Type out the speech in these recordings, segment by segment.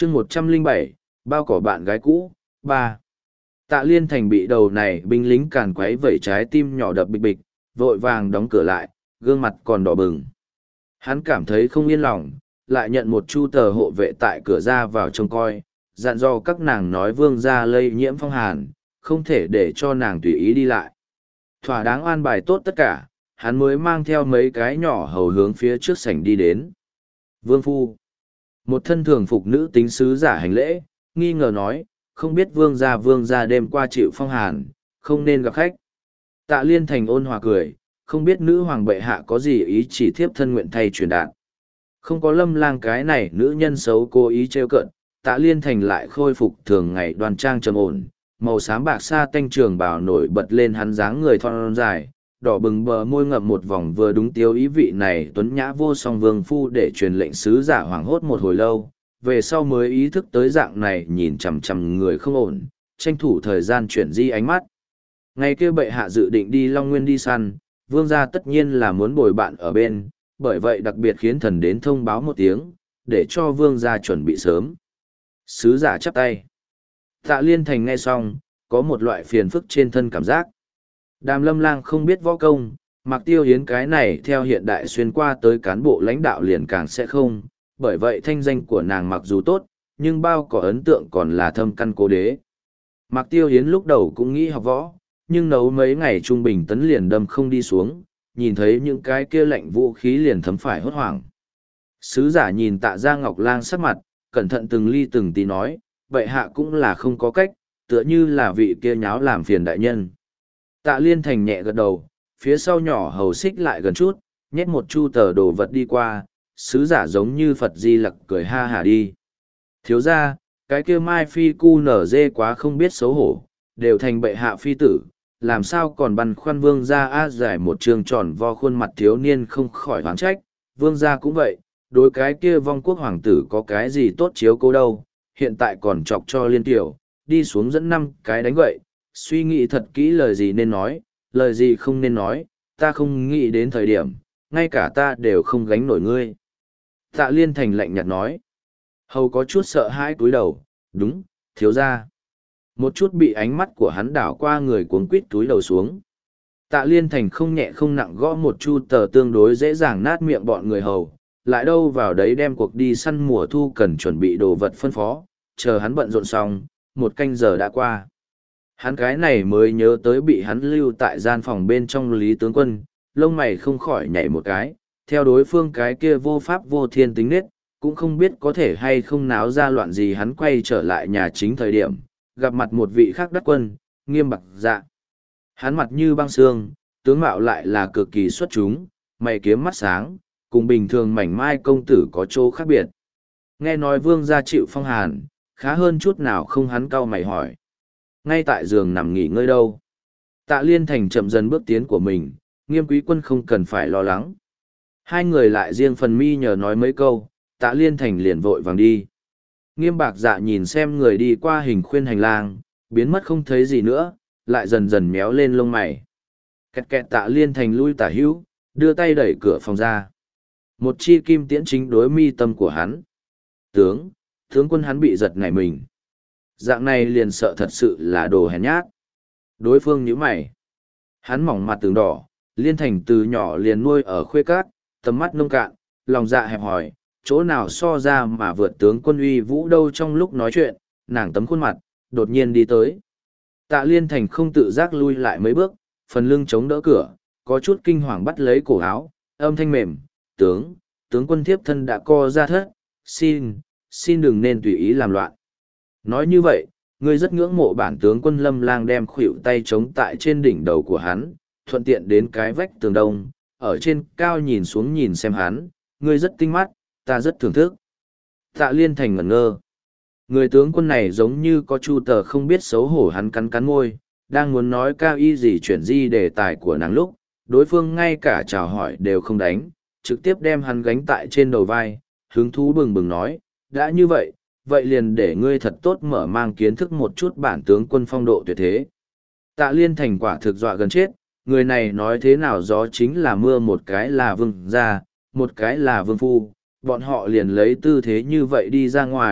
chương 107, bao cỏ bạn gái cũ, 3. Tạ Liên Thành bị đầu này binh lính càn quấy vẩy trái tim nhỏ đập bịch bịch, vội vàng đóng cửa lại, gương mặt còn đỏ bừng. Hắn cảm thấy không yên lòng, lại nhận một chu tờ hộ vệ tại cửa ra vào trông coi, dặn dò các nàng nói vương gia lây nhiễm phong hàn, không thể để cho nàng tùy ý đi lại. Thỏa đáng an bài tốt tất cả, hắn mới mang theo mấy cái nhỏ hầu hướng phía trước sảnh đi đến. Vương phu, một thân thường phục nữ tính sứ giả hành lễ, nghi ngờ nói, không biết vương gia đêm qua chịu phong hàn, không nên gặp khách. Tạ Liên Thành ôn hòa cười, không biết nữ hoàng bệ hạ có gì ý chỉ thiếp thân nguyện thay truyền đạt. Không có Lâm Lang cái này nữ nhân xấu cố ý trêu cợt, Tạ Liên Thành lại khôi phục thường ngày đoan trang trầm ổn, màu xám bạc sa tanh trường bào nổi bật lên hắn dáng người thon dài, đỏ bừng bờ môi ngậm một vòng vừa đúng tiêu ý vị này tuấn nhã vô song vương phu để truyền lệnh sứ giả hoảng hốt một hồi lâu, về sau mới ý thức tới dạng này nhìn chằm chằm người không ổn, tranh thủ thời gian chuyển di ánh mắt. Ngày kia bệ hạ dự định đi Long Nguyên đi săn, vương gia tất nhiên là muốn bồi bạn ở bên, bởi vậy đặc biệt khiến thần đến thông báo một tiếng, để cho vương gia chuẩn bị sớm. Sứ giả chắp tay. Tạ Liên Thành nghe xong, có một loại phiền phức trên thân cảm giác. Đàm Lâm Lang không biết võ công, Mạc Tiêu Hiến cái này theo hiện đại xuyên qua tới cán bộ lãnh đạo liền càng sẽ không, bởi vậy thanh danh của nàng mặc dù tốt, nhưng bao có ấn tượng còn là thâm căn cố đế. Mạc Tiêu Hiến lúc đầu cũng nghĩ học võ, nhưng nấu mấy ngày trung bình tấn liền đâm không đi xuống, nhìn thấy những cái kia lạnh vũ khí liền thấm phải hốt hoảng. Sứ giả nhìn Tạ Gia Ngọc Lang sắc mặt, cẩn thận từng ly từng tí nói, vậy hạ cũng là không có cách, tựa như là vị kia nháo làm phiền đại nhân. Tạ Liên Thành nhẹ gật đầu, phía sau nhỏ hầu xích lại gần chút, nhét một chu tờ đồ vật đi qua, sứ giả giống như Phật Di Lặc cười ha hả đi. Thiếu ra, cái kia Mai Phi cu nở dê quá không biết xấu hổ, đều thành bệ hạ phi tử, làm sao còn băn khoăn vương gia a giải một trường tròn vo khuôn mặt thiếu niên không khỏi hoáng trách, vương gia cũng vậy, đối cái kia vong quốc hoàng tử có cái gì tốt chiếu cố đâu, hiện tại còn chọc cho liên tiểu, đi xuống dẫn 5 cái đánh gậy, suy nghĩ thật kỹ lời gì nên nói, lời gì không nên nói, ta không nghĩ đến thời điểm, ngay cả ta đều không gánh nổi ngươi. Tạ Liên Thành lạnh nhạt nói, hầu có chút sợ hãi cúi đầu, đúng, thiếu ra. Một chút bị ánh mắt của hắn đảo qua người cuống quít túi đầu xuống. Tạ Liên Thành không nhẹ không nặng gõ một chu tờ tương đối dễ dàng nát miệng bọn người hầu, lại đâu vào đấy đem cuộc đi săn mùa thu cần chuẩn bị đồ vật phân phó, chờ hắn bận rộn xong, 1 canh giờ đã qua. Hắn cái này mới nhớ tới bị hắn lưu tại gian phòng bên trong Lý tướng quân, lông mày không khỏi nhảy một cái, theo đối phương cái kia vô pháp vô thiên tính nết, cũng không biết có thể hay không náo ra loạn gì. Hắn quay trở lại nhà chính thời điểm, gặp mặt một vị khác đắc quân, Nghiêm Bạc Dạ. Hắn mặt như băng xương, tướng mạo lại là cực kỳ xuất chúng, mày kiếm mắt sáng, cùng bình thường mảnh mai công tử có chỗ khác biệt. Nghe nói vương gia chịu phong hàn, khá hơn chút nào không, hắn cau mày hỏi. Ngay tại giường nằm nghỉ ngơi đâu? Tạ Liên Thành chậm dần bước tiến của mình, Nghiêm quý quân không cần phải lo lắng. Hai người lại riêng phần mi nhờ nói mấy câu, Tạ Liên Thành liền vội vàng đi. Nghiêm Bạc Dạ nhìn xem người đi qua hình khuyên hành lang, biến mất không thấy gì nữa, lại dần dần méo lên lông mày. Kẹt kẹt. Tạ Liên Thành lui tả hữu, đưa tay đẩy cửa phòng ra. Một chi kim tiễn chính đối mi tâm của hắn. Tướng quân. Hắn bị giật nảy mình. Dạng này liền sợ thật sự là đồ hèn nhát. Đối phương nhíu mày. Hắn mỏng mặt tường đỏ, Liên Thành từ nhỏ liền nuôi ở khuê cát, tầm mắt nông cạn, lòng dạ hẹp hòi, chỗ nào so ra mà vượt tướng quân uy vũ đâu. Trong lúc nói chuyện, nàng tấm khuôn mặt, đột nhiên đi tới. Tạ Liên Thành không tự giác lui lại mấy bước, phần lưng chống đỡ cửa, có chút kinh hoàng bắt lấy cổ áo, âm thanh mềm, tướng quân thiếp thân đã co ra thất, xin đừng nên tùy ý làm loạn. Nói như vậy, ngươi rất ngưỡng mộ bản tướng quân Lâm Lang đem khuỷu tay chống tại trên đỉnh đầu của hắn, thuận tiện đến cái vách tường đông, ở trên cao nhìn xuống nhìn xem hắn, ngươi rất tinh mắt, ta rất thưởng thức. Tạ Liên Thành ngẩn ngơ. Người tướng quân này giống như có chu tờ không biết xấu hổ, hắn cắn cắn môi, đang muốn nói cao y gì chuyển di đề tài của nàng lúc, đối phương ngay cả chào hỏi đều không đánh, trực tiếp đem hắn gánh tại trên đầu vai, hứng thú bừng bừng nói, đã như vậy, vậy liền để ngươi thật tốt mở mang kiến thức một chút bản tướng quân phong độ tuyệt thế. Tạ Liên Thành quả thực dọa gần chết, người này nói thế nào gió chính là mưa, một cái là vương gia, một cái là vương phu, bọn họ liền lấy tư thế như vậy đi ra ngoài,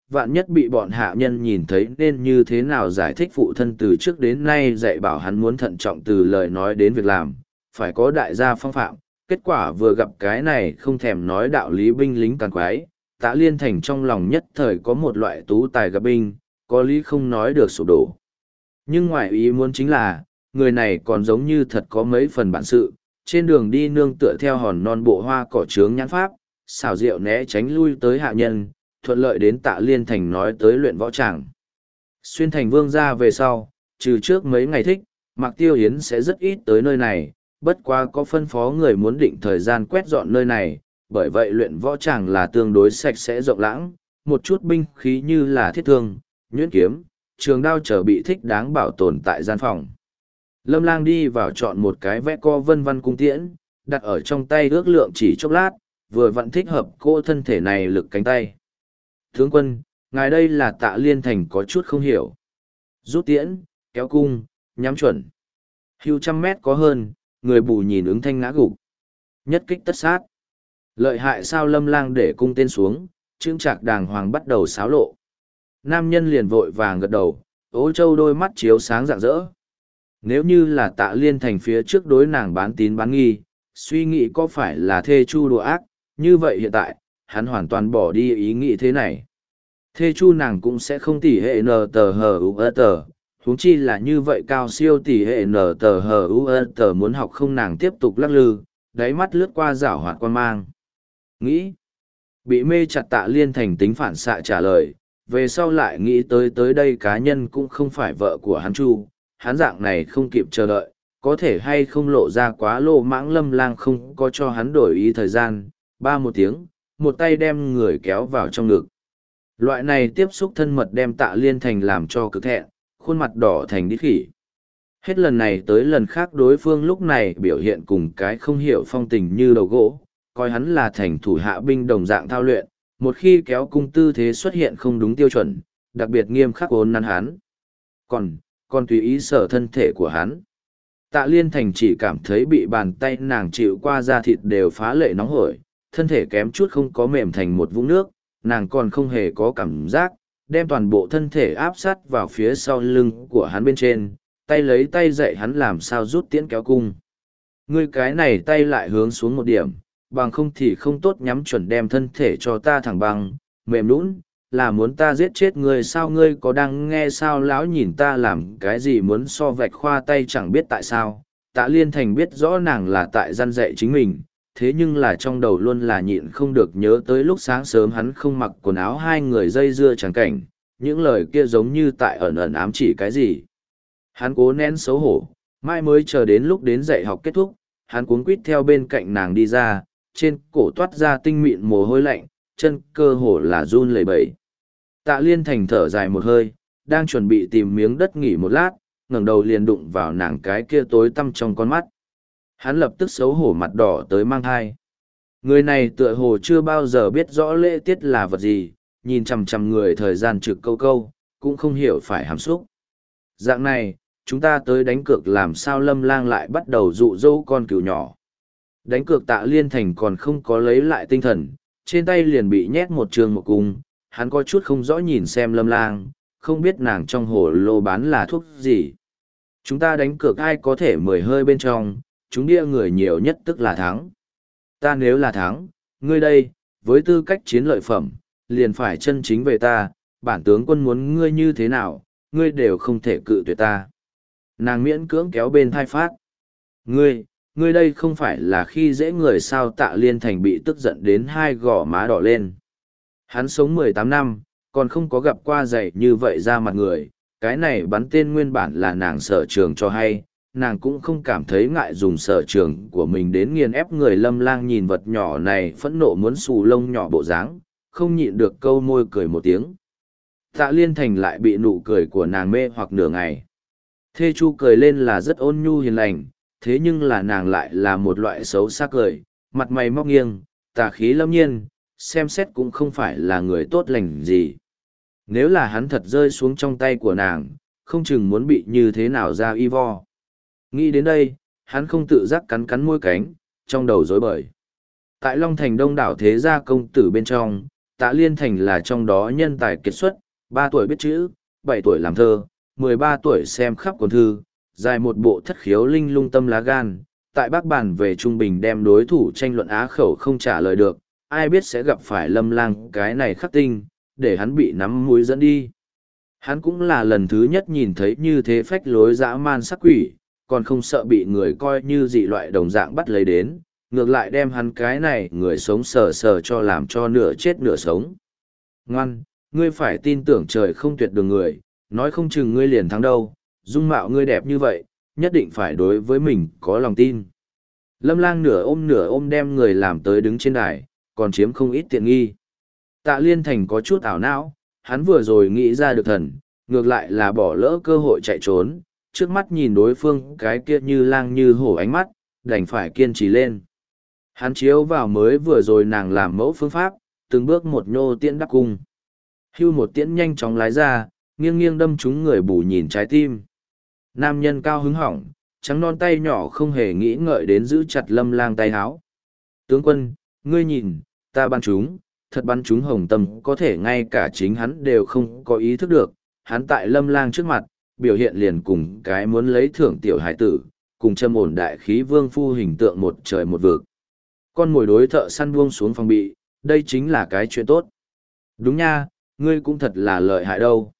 vạn nhất bị bọn hạ nhân nhìn thấy nên như thế nào giải thích phụ thân từ trước đến nay dạy bảo hắn muốn thận trọng từ lời nói đến việc làm, phải có đại gia phong phạm. Kết quả vừa gặp cái này không thèm nói đạo lý binh lính càng quái, Tạ Liên Thành trong lòng nhất thời có một loại tú tài gặp binh, có lý không nói được sụp đổ. Nhưng ngoài ý muốn chính là, người này còn giống như thật có mấy phần bản sự, trên đường đi nương tựa theo hòn non bộ hoa cỏ trướng nhãn pháp, xảo diệu né tránh lui tới hạ nhân, thuận lợi đến Tạ Liên Thành nói tới luyện võ tràng. Xuyên thành vương ra về sau, trừ trước mấy ngày thích, Mạc Tiêu Hiến sẽ rất ít tới nơi này, bất quá có phân phó người muốn định thời gian quét dọn nơi này, bởi vậy luyện võ tràng là tương đối sạch sẽ rộng lãng, một chút binh khí như là thiết thương, nhuyễn kiếm, trường đao trở bị thích đáng bảo tồn tại gian phòng. Lâm Lang đi vào chọn một cái vẽ co vân văn cung tiễn, đặt ở trong tay ước lượng chỉ chốc lát, vừa vặn thích hợp cô thân thể này lực cánh tay. Tướng quân, ngài đây là Tạ Liên Thành có chút không hiểu. Rút tiễn, kéo cung, nhắm chuẩn. Hưu 100 mét có hơn, người bù nhìn ứng thanh ngã gục. Nhất kích tất sát. Lợi hại sao? Lâm Lang để cung tên xuống, chững chạc đàng hoàng bắt đầu xáo lộ. Nam nhân liền vội vàng gật đầu, Ô Châu đôi mắt chiếu sáng rạng rỡ. Nếu như là Tạ Liên Thành phía trước đối nàng bán tín bán nghi, suy nghĩ có phải là thê chu đùa ác, như vậy hiện tại, hắn hoàn toàn bỏ đi ý nghĩ thế này. Thê chu nàng cũng sẽ không tỉ hệ nờ tờ hờ u tờ, huống chi là như vậy cao siêu tỉ hệ nờ tờ hờ u tờ muốn học không, nàng tiếp tục lắc lư, đáy mắt lướt qua rảo hoạt quan mang. Nghĩ, bị mê chặt Tạ Liên Thành tính phản xạ trả lời, về sau lại nghĩ tới đây cá nhân cũng không phải vợ của hắn chu, hắn dạng này không kịp chờ đợi, có thể hay không lộ ra quá lô mãng. Lâm Lang không có cho hắn đổi ý thời gian, một tiếng, một tay đem người kéo vào trong ngực. Loại này tiếp xúc thân mật đem Tạ Liên Thành làm cho cực thẹn, khuôn mặt đỏ thành đít khỉ. Hết lần này tới lần khác đối phương lúc này biểu hiện cùng cái không hiểu phong tình như đầu gỗ, coi hắn là thành thủ hạ binh đồng dạng thao luyện, một khi kéo cung tư thế xuất hiện không đúng tiêu chuẩn, đặc biệt nghiêm khắc ốn nắn hắn. Còn tùy ý sở thân thể của hắn. Tạ Liên Thành chỉ cảm thấy bị bàn tay nàng chịu qua da thịt đều phá lệ nóng hổi, thân thể kém chút không có mềm thành một vũng nước, nàng còn không hề có cảm giác, đem toàn bộ thân thể áp sát vào phía sau lưng của hắn bên trên, tay lấy tay dạy hắn làm sao rút tiễn kéo cung. Ngươi cái này tay lại hướng xuống một điểm, bằng không thì không tốt, nhắm chuẩn đem thân thể cho ta thẳng bằng, mềm nũng, là muốn ta giết chết ngươi sao? Ngươi có đang nghe sao? Lão nhìn ta làm cái gì muốn so vạch khoa tay chẳng biết tại sao. Tạ Liên Thành biết rõ nàng là tại gian dạy chính mình, thế nhưng là trong đầu luôn là nhịn không được nhớ tới lúc sáng sớm hắn không mặc quần áo hai người dây dưa chẳng cảnh, những lời kia giống như tại ẩn ẩn ám chỉ cái gì. Hắn cố nén xấu hổ, mai mới chờ đến lúc đến dạy học kết thúc, hắn cuống quýt theo bên cạnh nàng đi ra, trên cổ toát ra tinh mịn mồ hôi lạnh, chân cơ hồ là run lẩy bẩy. Tạ Liên Thành thở dài một hơi, đang chuẩn bị tìm miếng đất nghỉ một lát, ngẩng đầu liền đụng vào nàng cái kia tối tăm trong con mắt. Hắn lập tức xấu hổ mặt đỏ tới mang thai. Người này tựa hồ chưa bao giờ biết rõ lễ tiết là vật gì, nhìn chằm chằm người thời gian trực câu câu, cũng không hiểu phải hàm xúc. Dạng này, chúng ta tới đánh cược làm sao? Lâm Lang lại bắt đầu dụ dỗ con cừu nhỏ. Đánh cược Tạ Liên Thành còn không có lấy lại tinh thần, trên tay liền bị nhét một trường một cung, hắn có chút không rõ nhìn xem Lâm Lang, không biết nàng trong hồ lô bán là thuốc gì. Chúng ta đánh cược ai có thể 10 hơi bên trong, chúng đĩa người nhiều nhất tức là thắng. Ta nếu là thắng, ngươi đây, với tư cách chiến lợi phẩm, liền phải chân chính về ta, bản tướng quân muốn ngươi như thế nào, ngươi đều không thể cự tuyệt ta. Nàng miễn cưỡng kéo bên thai phát. Ngươi đây không phải là khi dễ người sao? Tạ Liên Thành bị tức giận đến hai gò má đỏ lên. Hắn sống 18 năm, còn không có gặp qua dạy như vậy ra mặt người, cái này bắn tên nguyên bản là nàng sở trường cho hay, nàng cũng không cảm thấy ngại dùng sở trường của mình đến nghiền ép người. Lâm Lang nhìn vật nhỏ này phẫn nộ muốn xù lông nhỏ bộ dáng, không nhịn được câu môi cười một tiếng. Tạ Liên Thành lại bị nụ cười của nàng mê hoặc nửa ngày. Thê Chu cười lên là rất ôn nhu hiền lành, thế nhưng là nàng lại là một loại xấu xa cười, mặt mày móc nghiêng, tà khí lâm nhiên, xem xét cũng không phải là người tốt lành gì. Nếu là hắn thật rơi xuống trong tay của nàng, không chừng muốn bị như thế nào ra y vo. Nghĩ đến đây, hắn không tự giác cắn cắn môi cánh, trong đầu rối bời. Tại Long Thành đông đảo thế gia công tử bên trong, Tạ Liên Thành là trong đó nhân tài kiệt xuất, 3 tuổi biết chữ, 7 tuổi làm thơ, 13 tuổi xem khắp cuốn thư, dài một bộ thất khiếu linh lung tâm lá gan. Tại bác bàn về trung bình đem đối thủ tranh luận á khẩu không trả lời được, ai biết sẽ gặp phải Lâm Lang cái này khắc tinh, để hắn bị nắm mũi dẫn đi. Hắn cũng là lần thứ nhất nhìn thấy như thế phách lối dã man sắc quỷ, còn không sợ bị người coi như dị loại đồng dạng bắt lấy đến, ngược lại đem hắn cái này người sống sờ sờ cho làm cho nửa chết nửa sống. Ngoan, ngươi phải tin tưởng trời không tuyệt đường người, nói không chừng ngươi liền thắng đâu, dung mạo ngươi đẹp như vậy, nhất định phải đối với mình có lòng tin. Lâm Lang nửa ôm đem người làm tới đứng trên đài, còn chiếm không ít tiện nghi. Tạ Liên Thành có chút ảo não, hắn vừa rồi nghĩ ra được thần, ngược lại là bỏ lỡ cơ hội chạy trốn, trước mắt nhìn đối phương cái kia như lang như hổ ánh mắt, đành phải kiên trì lên. Hắn chiếu vào mới vừa rồi nàng làm mẫu phương pháp, từng bước một nhô tiễn đắp cung. Hưu một tiễn nhanh chóng lái ra, nghiêng nghiêng đâm trúng người bù nhìn trái tim. Nam nhân cao hứng hỏng, trắng non tay nhỏ không hề nghĩ ngợi đến giữ chặt Lâm Lang tay háo. Tướng quân, ngươi nhìn, ta bắn chúng, thật bắn chúng hồng tâm, có thể ngay cả chính hắn đều không có ý thức được. Hắn tại Lâm Lang trước mặt, biểu hiện liền cùng cái muốn lấy thưởng tiểu hải tử, cùng châm ổn đại khí vương phu hình tượng một trời một vực. Con mồi đối thợ săn buông xuống phòng bị, đây chính là cái chuyện tốt. Đúng nha, ngươi cũng thật là lợi hại đâu.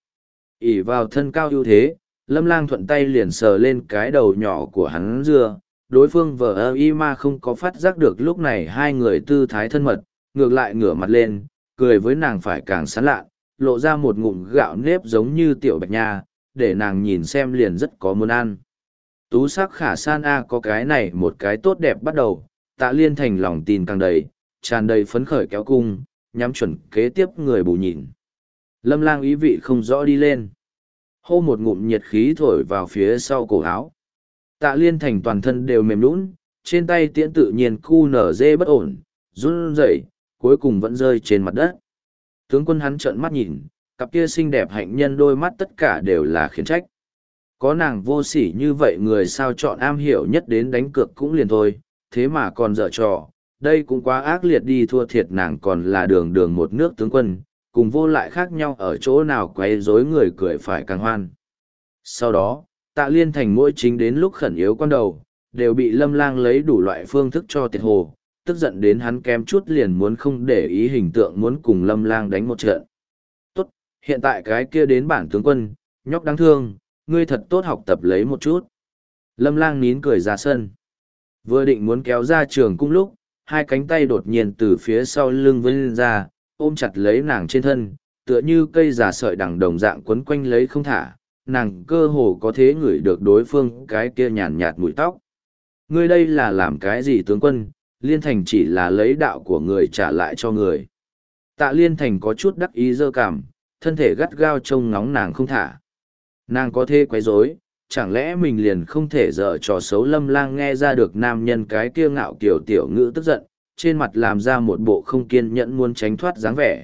ỷ vào thân cao ưu thế, Lâm Lang thuận tay liền sờ lên cái đầu nhỏ của hắn dưa, đối phương vờ y ma không có phát giác được lúc này hai người tư thái thân mật, ngược lại ngửa mặt lên, cười với nàng phải càng sán lạ, lộ ra một ngụm gạo nếp giống như tiểu bạch nha, để nàng nhìn xem liền rất có muốn ăn. Tú sắc khả san a có cái này một cái tốt đẹp bắt đầu, Tạ Liên Thành lòng tin càng đầy, tràn đầy phấn khởi kéo cung, nhắm chuẩn kế tiếp người bù nhìn. Lâm Lang ý vị không rõ đi lên. Hô một ngụm nhiệt khí thổi vào phía sau cổ áo. Tạ Liên Thành toàn thân đều mềm nũng, trên tay tiễn tự nhiên cu nở dê bất ổn, run rẩy, cuối cùng vẫn rơi trên mặt đất. Tướng quân hắn trợn mắt nhìn, cặp kia xinh đẹp hạnh nhân đôi mắt tất cả đều là khiển trách. Có nàng vô sỉ như vậy người sao chọn am hiểu nhất đến đánh cược cũng liền thôi, thế mà còn dở trò, đây cũng quá ác liệt đi, thua thiệt nàng còn là đường đường một nước tướng quân, cùng vô lại khác nhau ở chỗ nào quấy rối người cười phải càng hoan. Sau đó, Tạ Liên Thành mỗi chính đến lúc khẩn yếu quan đầu, đều bị Lâm Lang lấy đủ loại phương thức cho tiệt hồ, tức giận đến hắn kém chút liền muốn không để ý hình tượng muốn cùng Lâm Lang đánh một trận. Tốt, hiện tại cái kia đến bản tướng quân, nhóc đáng thương, ngươi thật tốt học tập lấy một chút. Lâm Lang nín cười ra sân. Vừa định muốn kéo ra trường cung lúc, hai cánh tay đột nhiên từ phía sau lưng vươn ra, ôm chặt lấy nàng trên thân, tựa như cây già sợi đằng đồng dạng quấn quanh lấy không thả, nàng cơ hồ có thể ngửi được đối phương cái kia nhàn nhạt mùi tóc. Ngươi đây là làm cái gì tướng quân, Liên Thành chỉ là lấy đạo của người trả lại cho người. Tạ Liên Thành có chút đắc ý dơ cảm, thân thể gắt gao trông ngóng nàng không thả. Nàng có thể quấy rối, chẳng lẽ mình liền không thể dở trò xấu. Lâm Lang nghe ra được nam nhân cái kia ngạo kiểu tiểu ngữ tức giận, trên mặt làm ra một bộ không kiên nhẫn muốn tránh thoát dáng vẻ.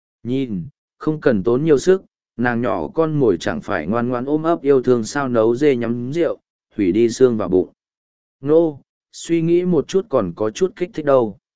Nhìn, không cần tốn nhiều sức, nàng nhỏ con mồi chẳng phải ngoan ngoan ôm ấp yêu thương sao nấu dê nhắm rượu, hủy đi xương vào bụng. Nô, suy nghĩ một chút còn có chút kích thích đâu.